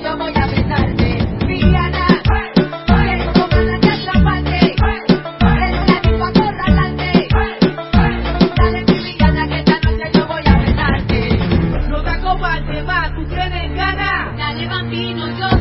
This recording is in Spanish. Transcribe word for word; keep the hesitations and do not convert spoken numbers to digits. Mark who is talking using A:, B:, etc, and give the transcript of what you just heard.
A: yo voy a besarte. Viviana, quiero con ganas de atraparte. El planito acorralante. Dale mi Viviana que esta noche yo voy a besarte.
B: No te acompañe más, tú tienes ganas.
A: Dale bambino, yo